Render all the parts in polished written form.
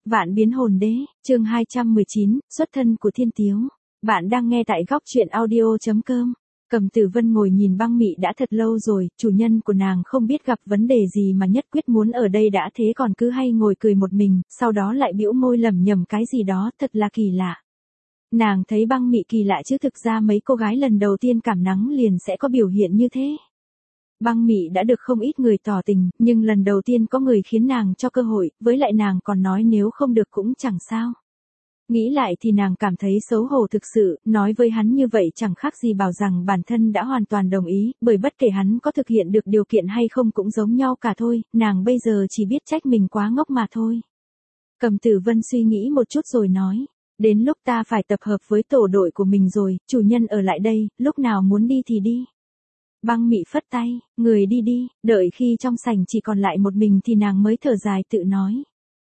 Vạn biến hồn đế, chương 219, xuất thân của Thiên Tiếu. Bạn đang nghe tại góc truyện audio.com. Cầm Tử Vân ngồi nhìn băng mị đã thật lâu rồi, chủ nhân của nàng không biết gặp vấn đề gì mà nhất quyết muốn ở đây đã thế còn cứ hay ngồi cười một mình, sau đó lại bĩu môi lẩm nhẩm cái gì đó thật là kỳ lạ. Nàng thấy băng mị kỳ lạ chứ thực ra mấy cô gái lần đầu tiên cảm nắng liền sẽ có biểu hiện như thế. Băng mị đã được không ít người tỏ tình, nhưng lần đầu tiên có người khiến nàng cho cơ hội, với lại nàng còn nói nếu không được cũng chẳng sao. Nghĩ lại thì nàng cảm thấy xấu hổ thực sự, nói với hắn như vậy chẳng khác gì bảo rằng bản thân đã hoàn toàn đồng ý, bởi bất kể hắn có thực hiện được điều kiện hay không cũng giống nhau cả thôi, nàng bây giờ chỉ biết trách mình quá ngốc mà thôi. Cầm Tử Vân suy nghĩ một chút rồi nói, đến lúc ta phải tập hợp với tổ đội của mình rồi, chủ nhân ở lại đây, lúc nào muốn đi thì đi. Băng mị phất tay, người đi đi, đợi khi trong sảnh chỉ còn lại một mình thì nàng mới thở dài tự nói.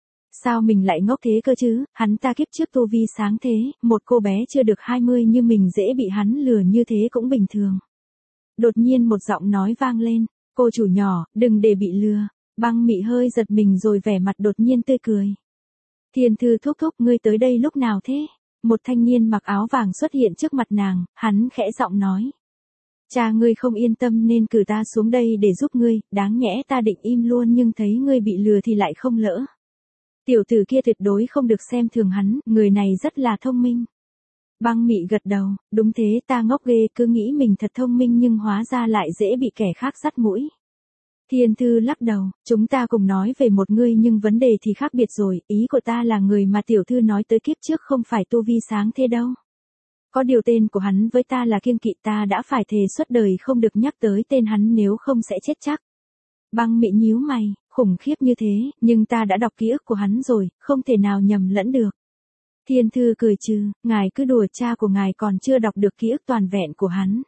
Sao mình lại ngốc thế cơ chứ, hắn ta kiếp trước tu vi sáng thế, một cô bé chưa được 20 như mình dễ bị hắn lừa như thế cũng bình thường. Đột nhiên một giọng nói vang lên, cô chủ nhỏ, đừng để bị lừa. Băng mị hơi giật mình rồi vẻ mặt đột nhiên tươi cười. Thiên Thư thúc thúc ngươi tới đây lúc nào thế? Một thanh niên mặc áo vàng xuất hiện trước mặt nàng, hắn khẽ giọng nói. Cha ngươi không yên tâm nên cử ta xuống đây để giúp ngươi, đáng nhẽ ta định im luôn nhưng thấy ngươi bị lừa thì lại không lỡ. Tiểu tử kia tuyệt đối không được xem thường hắn, người này rất là thông minh. Băng mị gật đầu, đúng thế ta ngốc ghê cứ nghĩ mình thật thông minh nhưng hóa ra lại dễ bị kẻ khác dắt mũi. Thiên Thư lắc đầu, chúng ta cùng nói về một người nhưng vấn đề thì khác biệt rồi, ý của ta là người mà tiểu thư nói tới kiếp trước không phải tu vi sáng thế đâu. Có điều tên của hắn với ta là kiêng kỵ ta đã phải thề suốt đời không được nhắc tới tên hắn nếu không sẽ chết chắc. Băng mị nhíu mày, khủng khiếp như thế, nhưng ta đã đọc ký ức của hắn rồi, không thể nào nhầm lẫn được. Thiên Thư cười trừ, ngài cứ đùa cha của ngài còn chưa đọc được ký ức toàn vẹn của hắn.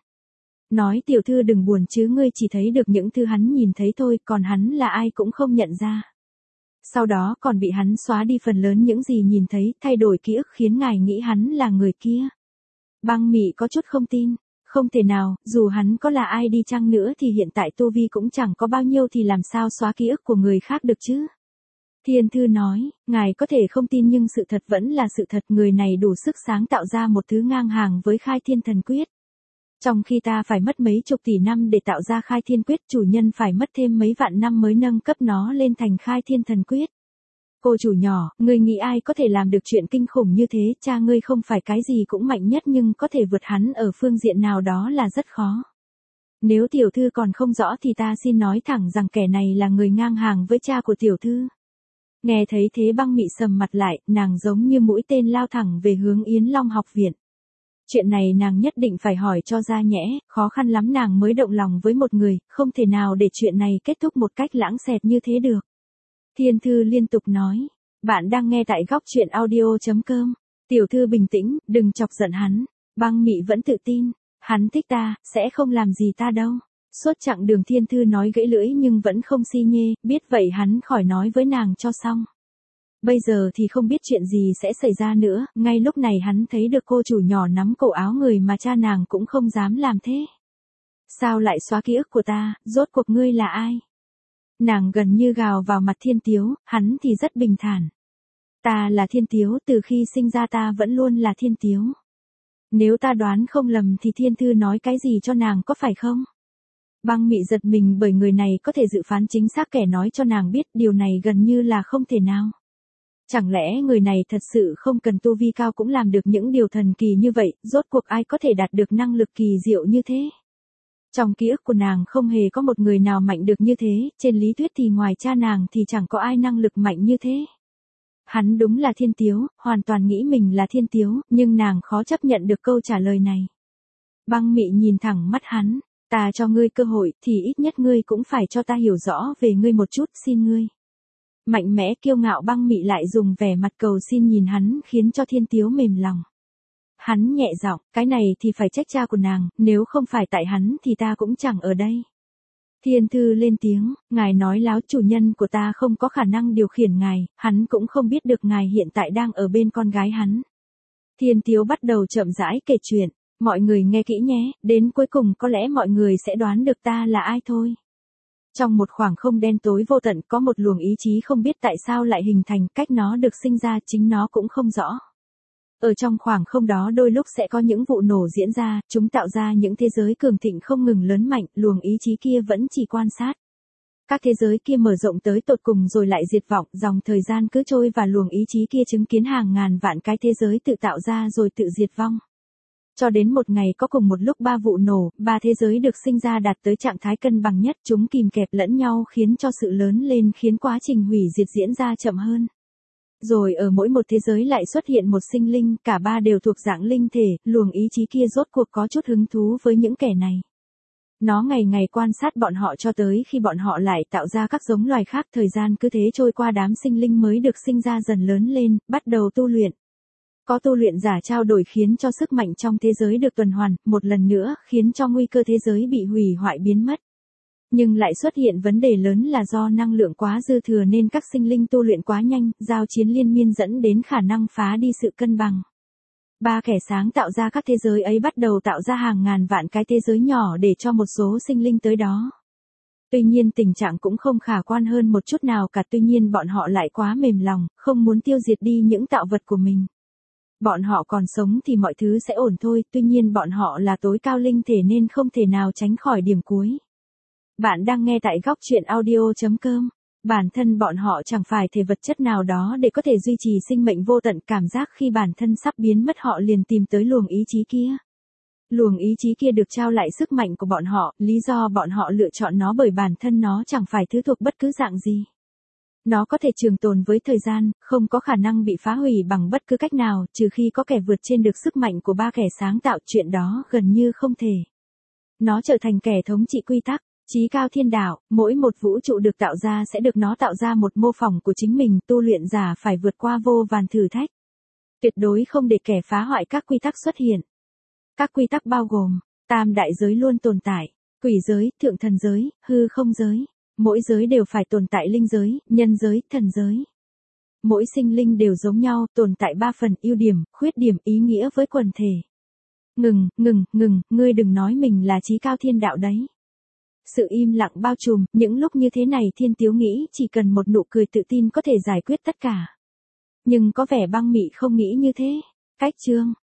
Nói tiểu thư đừng buồn chứ ngươi chỉ thấy được những thứ hắn nhìn thấy thôi, còn hắn là ai cũng không nhận ra. Sau đó còn bị hắn xóa đi phần lớn những gì nhìn thấy, thay đổi ký ức khiến ngài nghĩ hắn là người kia. Băng mị có chút không tin, không thể nào, dù hắn có là ai đi chăng nữa thì hiện tại tu vi cũng chẳng có bao nhiêu thì làm sao xóa ký ức của người khác được chứ. Thiên Thư nói, ngài có thể không tin nhưng sự thật vẫn là sự thật, người này đủ sức sáng tạo ra một thứ ngang hàng với Khai Thiên Thần Quyết. Trong khi ta phải mất mấy chục tỷ năm để tạo ra Khai Thiên Quyết, chủ nhân phải mất thêm mấy vạn năm mới nâng cấp nó lên thành Khai Thiên Thần Quyết. Cô chủ nhỏ, ngươi nghĩ ai có thể làm được chuyện kinh khủng như thế, cha ngươi không phải cái gì cũng mạnh nhất nhưng có thể vượt hắn ở phương diện nào đó là rất khó. Nếu tiểu thư còn không rõ thì ta xin nói thẳng rằng kẻ này là người ngang hàng với cha của tiểu thư. Nghe thấy thế băng mị sầm mặt lại, nàng giống như mũi tên lao thẳng về hướng Yến Long học viện. Chuyện này nàng nhất định phải hỏi cho ra nhẽ, khó khăn lắm nàng mới động lòng với một người, không thể nào để chuyện này kết thúc một cách lãng xẹt như thế được. Thiên Thư liên tục nói, bạn đang nghe tại góc truyện audio.com. Tiểu thư bình tĩnh, đừng chọc giận hắn. Băng mị vẫn tự tin, hắn thích ta, sẽ không làm gì ta đâu. Suốt chặng đường Thiên Thư nói gãy lưỡi nhưng vẫn không si nhê, biết vậy hắn khỏi nói với nàng cho xong. Bây giờ thì không biết chuyện gì sẽ xảy ra nữa, ngay lúc này hắn thấy được cô chủ nhỏ nắm cổ áo người mà cha nàng cũng không dám làm thế. Sao lại xóa ký ức của ta, rốt cuộc ngươi là ai? Nàng gần như gào vào mặt Thiên Tiếu, hắn thì rất bình thản. Ta là Thiên Tiếu, từ khi sinh ra ta vẫn luôn là Thiên Tiếu. Nếu ta đoán không lầm thì Thiên Thư nói cái gì cho nàng có phải không? Băng mị giật mình bởi người này có thể dự phán chính xác kẻ nói cho nàng biết điều này gần như là không thể nào. Chẳng lẽ người này thật sự không cần tu vi cao cũng làm được những điều thần kỳ như vậy, rốt cuộc ai có thể đạt được năng lực kỳ diệu như thế? Trong ký ức của nàng không hề có một người nào mạnh được như thế, trên lý thuyết thì ngoài cha nàng thì chẳng có ai năng lực mạnh như thế. Hắn đúng là Thiên Tiếu, hoàn toàn nghĩ mình là Thiên Tiếu, nhưng nàng khó chấp nhận được câu trả lời này. Băng mị nhìn thẳng mắt hắn, ta cho ngươi cơ hội thì ít nhất ngươi cũng phải cho ta hiểu rõ về ngươi một chút, xin ngươi. Mạnh mẽ kiêu ngạo băng mị lại dùng vẻ mặt cầu xin nhìn hắn khiến cho Thiên Tiếu mềm lòng. Hắn nhẹ giọng, cái này thì phải trách cha của nàng, nếu không phải tại hắn thì ta cũng chẳng ở đây. Thiên Thư lên tiếng, ngài nói láo, chủ nhân của ta không có khả năng điều khiển ngài, hắn cũng không biết được ngài hiện tại đang ở bên con gái hắn. Thiên Tiếu bắt đầu chậm rãi kể chuyện, mọi người nghe kỹ nhé, đến cuối cùng có lẽ mọi người sẽ đoán được ta là ai thôi. Trong một khoảng không đen tối vô tận có một luồng ý chí không biết tại sao lại hình thành, cách nó được sinh ra chính nó cũng không rõ. Ở trong khoảng không đó đôi lúc sẽ có những vụ nổ diễn ra, chúng tạo ra những thế giới cường thịnh không ngừng lớn mạnh, luồng ý chí kia vẫn chỉ quan sát. Các thế giới kia mở rộng tới tột cùng rồi lại diệt vong, dòng thời gian cứ trôi và luồng ý chí kia chứng kiến hàng ngàn vạn cái thế giới tự tạo ra rồi tự diệt vong. Cho đến một ngày có cùng một lúc 3 vụ nổ, 3 thế giới được sinh ra đạt tới trạng thái cân bằng nhất, chúng kìm kẹp lẫn nhau khiến cho sự lớn lên khiến quá trình hủy diệt diễn ra chậm hơn. Rồi ở mỗi một thế giới lại xuất hiện một sinh linh, cả 3 đều thuộc dạng linh thể, luồng ý chí kia rốt cuộc có chút hứng thú với những kẻ này. Nó ngày ngày quan sát bọn họ cho tới khi bọn họ lại tạo ra các giống loài khác, thời gian cứ thế trôi qua, đám sinh linh mới được sinh ra dần lớn lên, bắt đầu tu luyện. Có tu luyện giả trao đổi khiến cho sức mạnh trong thế giới được tuần hoàn, một lần nữa khiến cho nguy cơ thế giới bị hủy hoại biến mất. Nhưng lại xuất hiện vấn đề lớn là do năng lượng quá dư thừa nên các sinh linh tu luyện quá nhanh, giao chiến liên miên dẫn đến khả năng phá đi sự cân bằng. 3 kẻ sáng tạo ra các thế giới ấy bắt đầu tạo ra hàng ngàn vạn cái thế giới nhỏ để cho một số sinh linh tới đó. Tuy nhiên tình trạng cũng không khả quan hơn một chút nào cả, tuy nhiên bọn họ lại quá mềm lòng, không muốn tiêu diệt đi những tạo vật của mình. Bọn họ còn sống thì mọi thứ sẽ ổn thôi, tuy nhiên bọn họ là tối cao linh thể nên không thể nào tránh khỏi điểm cuối. Bạn đang nghe tại góc truyện audio.com. Bản thân bọn họ chẳng phải thể vật chất nào đó để có thể duy trì sinh mệnh vô tận, cảm giác khi bản thân sắp biến mất họ liền tìm tới luồng ý chí kia. Luồng ý chí kia được trao lại sức mạnh của bọn họ, lý do bọn họ lựa chọn nó bởi bản thân nó chẳng phải thứ thuộc bất cứ dạng gì. Nó có thể trường tồn với thời gian, không có khả năng bị phá hủy bằng bất cứ cách nào, trừ khi có kẻ vượt trên được sức mạnh của 3 kẻ sáng tạo, chuyện đó gần như không thể. Nó trở thành kẻ thống trị quy tắc, chí cao thiên đạo, mỗi một vũ trụ được tạo ra sẽ được nó tạo ra một mô phỏng của chính mình, tu luyện giả phải vượt qua vô vàn thử thách. Tuyệt đối không để kẻ phá hoại các quy tắc xuất hiện. Các quy tắc bao gồm, tam đại giới luôn tồn tại, quỷ giới, thượng thần giới, hư không giới. Mỗi giới đều phải tồn tại linh giới, nhân giới, thần giới. Mỗi sinh linh đều giống nhau, tồn tại 3 phần, ưu điểm, khuyết điểm, ý nghĩa với quần thể. Ngừng, ngươi đừng nói mình là chí cao thiên đạo đấy. Sự im lặng bao trùm, những lúc như thế này Thiên Tiếu nghĩ chỉ cần một nụ cười tự tin có thể giải quyết tất cả. Nhưng có vẻ Băng Mị không nghĩ như thế. Cách chương